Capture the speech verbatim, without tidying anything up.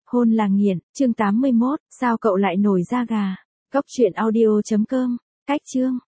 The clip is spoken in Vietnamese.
Hôn là nghiện, chương tám mươi mốt, sao cậu lại nổi da gà? Cóc truyện audio chấm com, cách chương.